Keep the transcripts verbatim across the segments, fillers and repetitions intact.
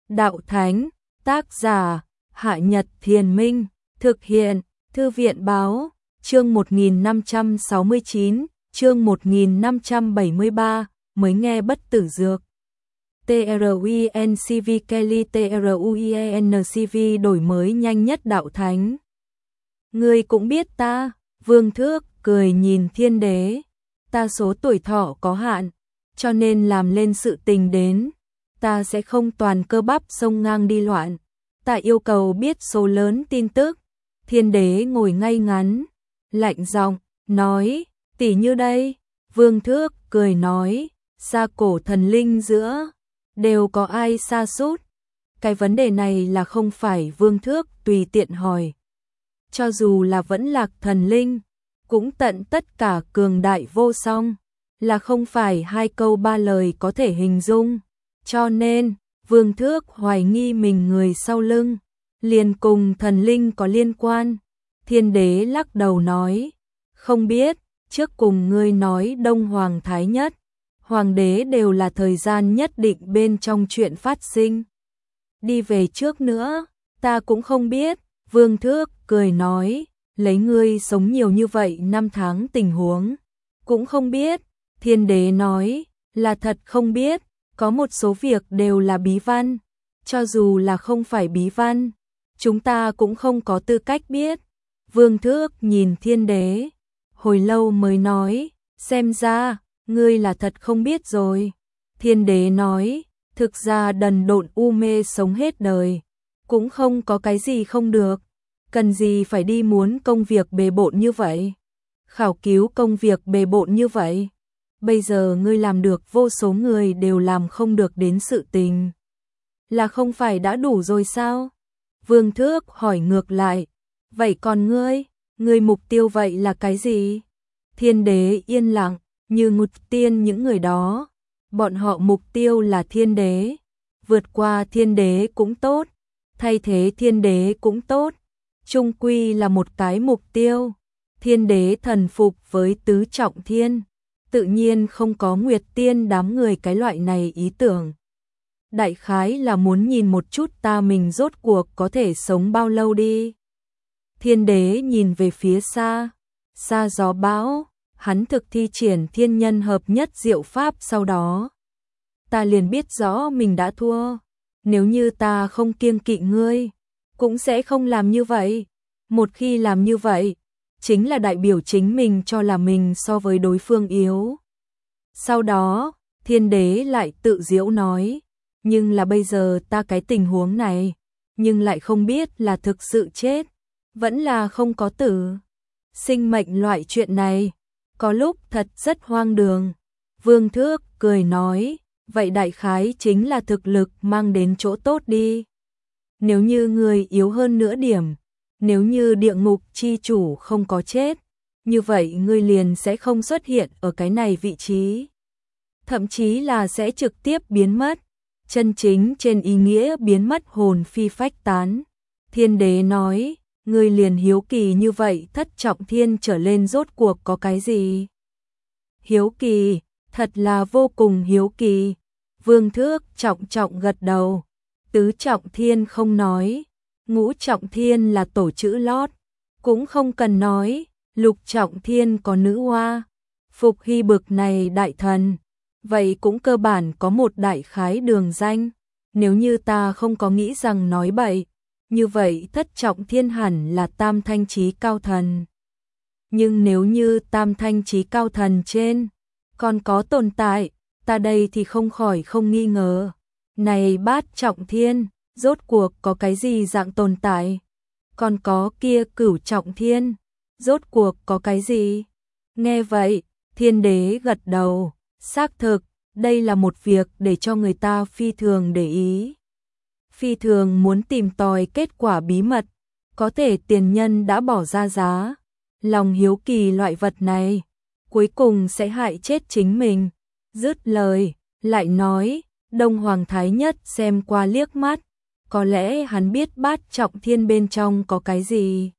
Đạo Thánh, tác giả, Hạ Nhật Thiền Minh, thực hiện, Thư viện Báo, chương một nghìn năm trăm sáu mươi chín, chương một nghìn năm trăm bảy mươi ba, mới nghe bất tử dược. TRUINCV Kelly TRUINCV đổi mới nhanh nhất Đạo Thánh. Ngươi cũng biết ta, Vương Thước cười nhìn Thiên Đế, ta số tuổi thọ có hạn, cho nên làm lên sự tình đến, ta sẽ không toàn cơ bắp sông ngang đi loạn, ta yêu cầu biết số lớn tin tức. Thiên Đế ngồi ngay ngắn, lạnh giọng nói, tỉ như đây. Vương Thước cười nói, xa cổ thần linh giữa, đều có ai sa sút. Cái vấn đề này là không phải Vương Thước tùy tiện hỏi. Cho dù là vẫn lạc thần linh, cũng tận tất cả cường đại vô song, là không phải hai câu ba lời có thể hình dung. Cho nên, Vương Thước hoài nghi mình người sau lưng, liền cùng thần linh có liên quan. Thiên Đế lắc đầu nói, không biết, trước cùng ngươi nói Đông Hoàng Thái Nhất, Hoàng đế đều là thời gian nhất định bên trong chuyện phát sinh. Đi về trước nữa, ta cũng không biết. Vương Thước cười nói, lấy ngươi sống nhiều như vậy năm tháng tình huống, cũng không biết. Thiên Đế nói, là thật không biết, có một số việc đều là bí văn, cho dù là không phải bí văn, chúng ta cũng không có tư cách biết. Vương Thước nhìn Thiên Đế, hồi lâu mới nói, xem ra, ngươi là thật không biết rồi. Thiên Đế nói, thực ra đần độn u mê sống hết đời, cũng không có cái gì không được, cần gì phải đi muốn công việc bề bộn như vậy, khảo cứu công việc bề bộn như vậy. Bây giờ ngươi làm được vô số người đều làm không được đến sự tình, là không phải đã đủ rồi sao? Vương Thước hỏi ngược lại, vậy còn ngươi, ngươi mục tiêu vậy là cái gì? Thiên Đế yên lặng, như ngụt tiên những người đó, bọn họ mục tiêu là Thiên Đế, vượt qua Thiên Đế cũng tốt, thay thế Thiên Đế cũng tốt, chung quy là một cái mục tiêu. Thiên Đế thần phục với tứ trọng thiên, tự nhiên không có Nguyệt Tiên đám người cái loại này ý tưởng. Đại khái là muốn nhìn một chút ta mình rốt cuộc có thể sống bao lâu đi. Thiên Đế nhìn về phía xa, xa gió bão, hắn thực thi triển thiên nhân hợp nhất diệu pháp sau đó. Ta liền biết rõ mình đã thua, nếu như ta không kiêng kỵ ngươi, cũng sẽ không làm như vậy. Một khi làm như vậy, chính là đại biểu chính mình cho là mình so với đối phương yếu. Sau đó, Thiên Đế lại tự giễu nói, nhưng là bây giờ ta cái tình huống này, nhưng lại không biết là thực sự chết, vẫn là không có tử. Sinh mệnh loại chuyện này, có lúc thật rất hoang đường. Vương Thước cười nói, vậy đại khái chính là thực lực mang đến chỗ tốt đi. Nếu như người yếu hơn nửa điểm, nếu như địa ngục chi chủ không có chết, như vậy ngươi liền sẽ không xuất hiện ở cái này vị trí. Thậm chí là sẽ trực tiếp biến mất, chân chính trên ý nghĩa biến mất hồn phi phách tán. Thiên Đế nói, ngươi liền hiếu kỳ như vậy thất trọng thiên trở lên rốt cuộc có cái gì? Hiếu kỳ, thật là vô cùng hiếu kỳ. Vương Thước trọng trọng gật đầu, tứ trọng thiên không nói, ngũ trọng thiên là tổ chữ lót, cũng không cần nói, lục trọng thiên có nữ hoa, Phục Hy bực này đại thần, vậy cũng cơ bản có một đại khái đường danh. Nếu như ta không có nghĩ rằng nói bậy, như vậy thất trọng thiên hẳn là tam thanh chí cao thần. Nhưng nếu như tam thanh chí cao thần trên còn có tồn tại, ta đây thì không khỏi không nghi ngờ. Này bát trọng thiên, rốt cuộc có cái gì dạng tồn tại? Còn có kia cửu trọng thiên, rốt cuộc có cái gì? Nghe vậy, Thiên Đế gật đầu, xác thực, đây là một việc để cho người ta phi thường để ý. Phi thường muốn tìm tòi kết quả bí mật, có thể tiền nhân đã bỏ ra giá. Lòng hiếu kỳ loại vật này, cuối cùng sẽ hại chết chính mình. Dứt lời, lại nói, Đông Hoàng Thái Nhất xem qua liếc mắt, có lẽ hắn biết bát trọng thiên bên trong có cái gì.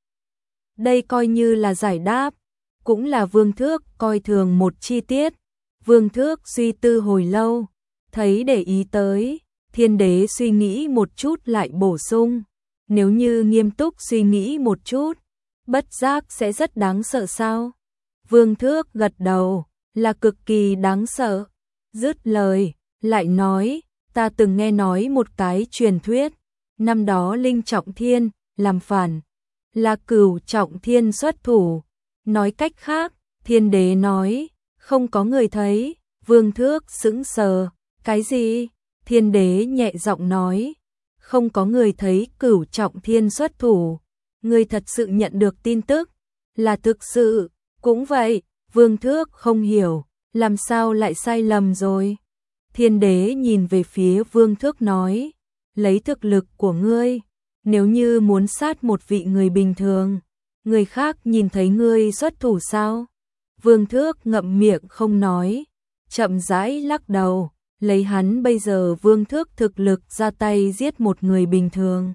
Đây coi như là giải đáp, cũng là Vương Thước coi thường một chi tiết. Vương Thước suy tư hồi lâu, thấy để ý tới, Thiên đế suy nghĩ một chút lại bổ sung, nếu như nghiêm túc suy nghĩ một chút, bất giác sẽ rất đáng sợ sao? Vương Thước gật đầu, là cực kỳ đáng sợ. Dứt lời, lại nói, ta từng nghe nói một cái truyền thuyết, năm đó Linh Trọng Thiên làm phản, là Cửu Trọng Thiên xuất thủ. Nói cách khác, thiên đế nói, không có người thấy. Vương Thước sững sờ, cái gì? Thiên đế nhẹ giọng nói, không có người thấy Cửu Trọng Thiên xuất thủ. Người thật sự nhận được tin tức, là thực sự. Cũng vậy, Vương Thước không hiểu, làm sao lại sai lầm rồi? Thiên đế nhìn về phía Vương Thước nói, lấy thực lực của ngươi, nếu như muốn sát một vị người bình thường, người khác nhìn thấy ngươi xuất thủ sao? Vương Thước ngậm miệng không nói, chậm rãi lắc đầu, lấy hắn bây giờ Vương Thước thực lực ra tay giết một người bình thường.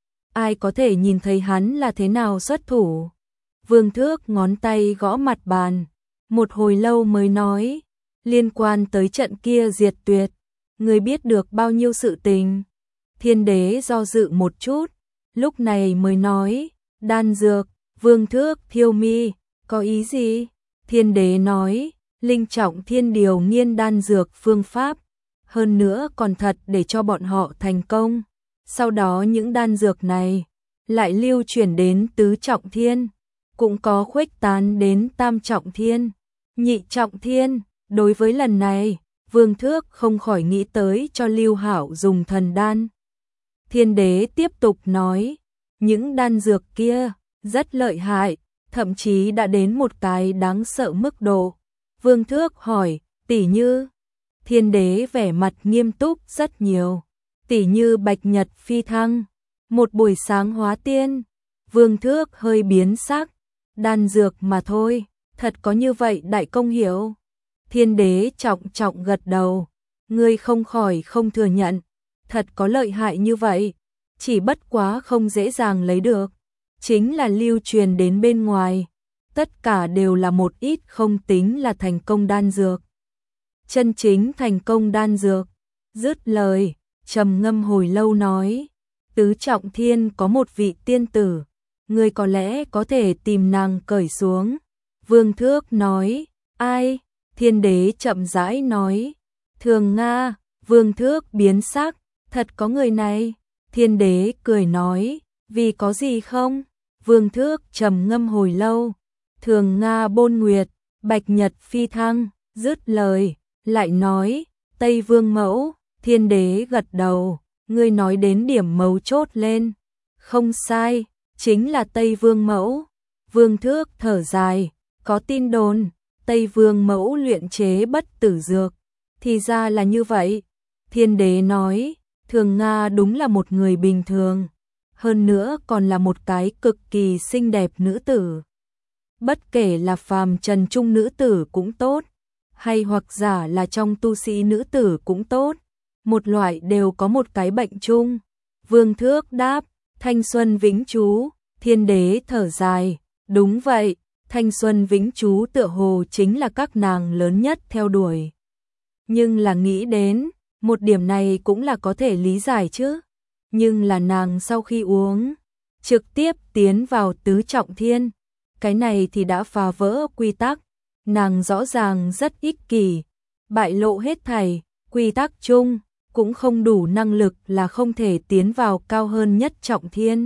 Ai có thể nhìn thấy hắn là thế nào xuất thủ? Vương Thước ngón tay gõ mặt bàn, một hồi lâu mới nói, liên quan tới trận kia diệt tuyệt, người biết được bao nhiêu sự tình? Thiên đế do dự một chút, lúc này mới nói, đan dược. Vương Thước thiêu mi, có ý gì? Thiên đế nói, Linh Trọng Thiên điều nghiên đan dược phương pháp, hơn nữa còn thật để cho bọn họ thành công. Sau đó những đan dược này lại lưu chuyển đến tứ trọng thiên, cũng có khuếch tán đến tam trọng thiên, nhị trọng thiên. Đối với lần này, Vương Thước không khỏi nghĩ tới cho Lưu Hạo dùng thần đan. Thiên đế tiếp tục nói, những đan dược kia rất lợi hại, thậm chí đã đến một cái đáng sợ mức độ. Vương Thước hỏi, tỷ như? Thiên đế vẻ mặt nghiêm túc rất nhiều, tỷ như bạch nhật phi thăng, một buổi sáng hóa tiên. Vương Thước hơi biến sắc, đan dược mà thôi, thật có như vậy đại công hiệu? Thiên đế trọng trọng gật đầu, ngươi không khỏi không thừa nhận, thật có lợi hại như vậy, chỉ bất quá không dễ dàng lấy được, chính là lưu truyền đến bên ngoài, tất cả đều là một ít không tính là thành công đan dược. Chân chính thành công đan dược. Dứt lời, trầm ngâm hồi lâu nói, tứ trọng thiên có một vị tiên tử, ngươi có lẽ có thể tìm nàng cởi xuống. Vương Thước nói, ai? Thiên đế chậm rãi nói, Thường Nga. Vương Thước biến sắc, thật có người này? Thiên đế cười nói, vì có gì không? Vương Thước trầm ngâm hồi lâu, Thường Nga bôn nguyệt, bạch nhật phi thăng. Dứt lời, lại nói, Tây Vương mẫu. Thiên đế gật đầu, ngươi nói đến điểm mấu chốt lên. Không sai, chính là Tây Vương mẫu. Vương Thước thở dài, có tin đồn, Tây Vương mẫu luyện chế bất tử dược. Thì ra là như vậy. Thiên đế nói, Thường Nga đúng là một người bình thường, hơn nữa còn là một cái cực kỳ xinh đẹp nữ tử. Bất kể là phàm trần trung nữ tử cũng tốt, hay hoặc giả là trong tu sĩ nữ tử cũng tốt, một loại đều có một cái bệnh chung. Vương Thước đáp, thanh xuân vĩnh trú. Thiên đế thở dài, đúng vậy, thanh xuân vĩnh trú tựa hồ chính là các nàng lớn nhất theo đuổi. Nhưng là nghĩ đến, một điểm này cũng là có thể lý giải chứ. Nhưng là nàng sau khi uống, trực tiếp tiến vào tứ trọng thiên, cái này thì đã phá vỡ quy tắc. Nàng rõ ràng rất ích kỷ, bại lộ hết thảy, quy tắc chung, cũng không đủ năng lực là không thể tiến vào cao hơn nhất trọng thiên.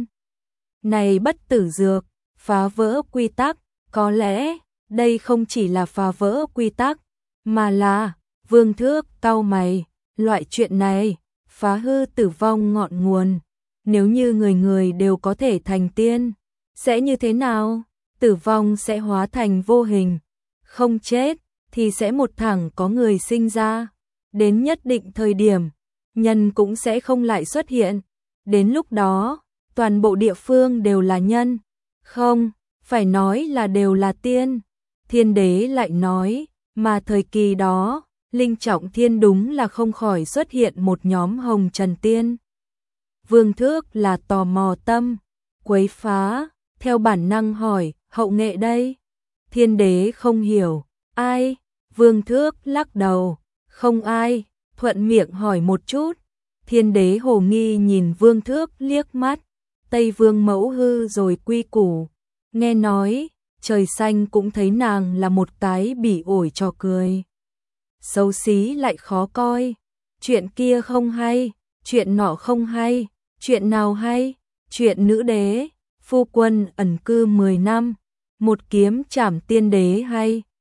Này bất tử dược, phá vỡ quy tắc, có lẽ, đây không chỉ là phá vỡ quy tắc, mà là, Vương Thước cau mày, loại chuyện này, phá hư tử vong ngọn nguồn. Nếu như người người đều có thể thành tiên, sẽ như thế nào? Tử vong sẽ hóa thành vô hình, không chết, thì sẽ một thẳng có người sinh ra. Đến nhất định thời điểm, nhân cũng sẽ không lại xuất hiện. Đến lúc đó, toàn bộ địa phương đều là nhân. Không, phải nói là đều là tiên. Thiên đế lại nói, mà thời kỳ đó, Linh Trọng Thiên đúng là không khỏi xuất hiện một nhóm hồng trần tiên. Vương Thước là tò mò tâm, quấy phá, theo bản năng hỏi, hậu nghệ đây? Thiên đế không hiểu, ai? Vương Thước lắc đầu, không ai, thuận miệng hỏi một chút. Thiên đế hồ nghi nhìn Vương Thước liếc mắt, Tây Vương mẫu hư rồi quy củ, nghe nói, trời xanh cũng thấy nàng là một cái bỉ ổi trò cười. Xấu xí lại khó coi, chuyện kia không hay, chuyện nọ không hay, chuyện nào hay, chuyện nữ đế, phu quân ẩn cư mười năm, một kiếm trảm tiên đế hay.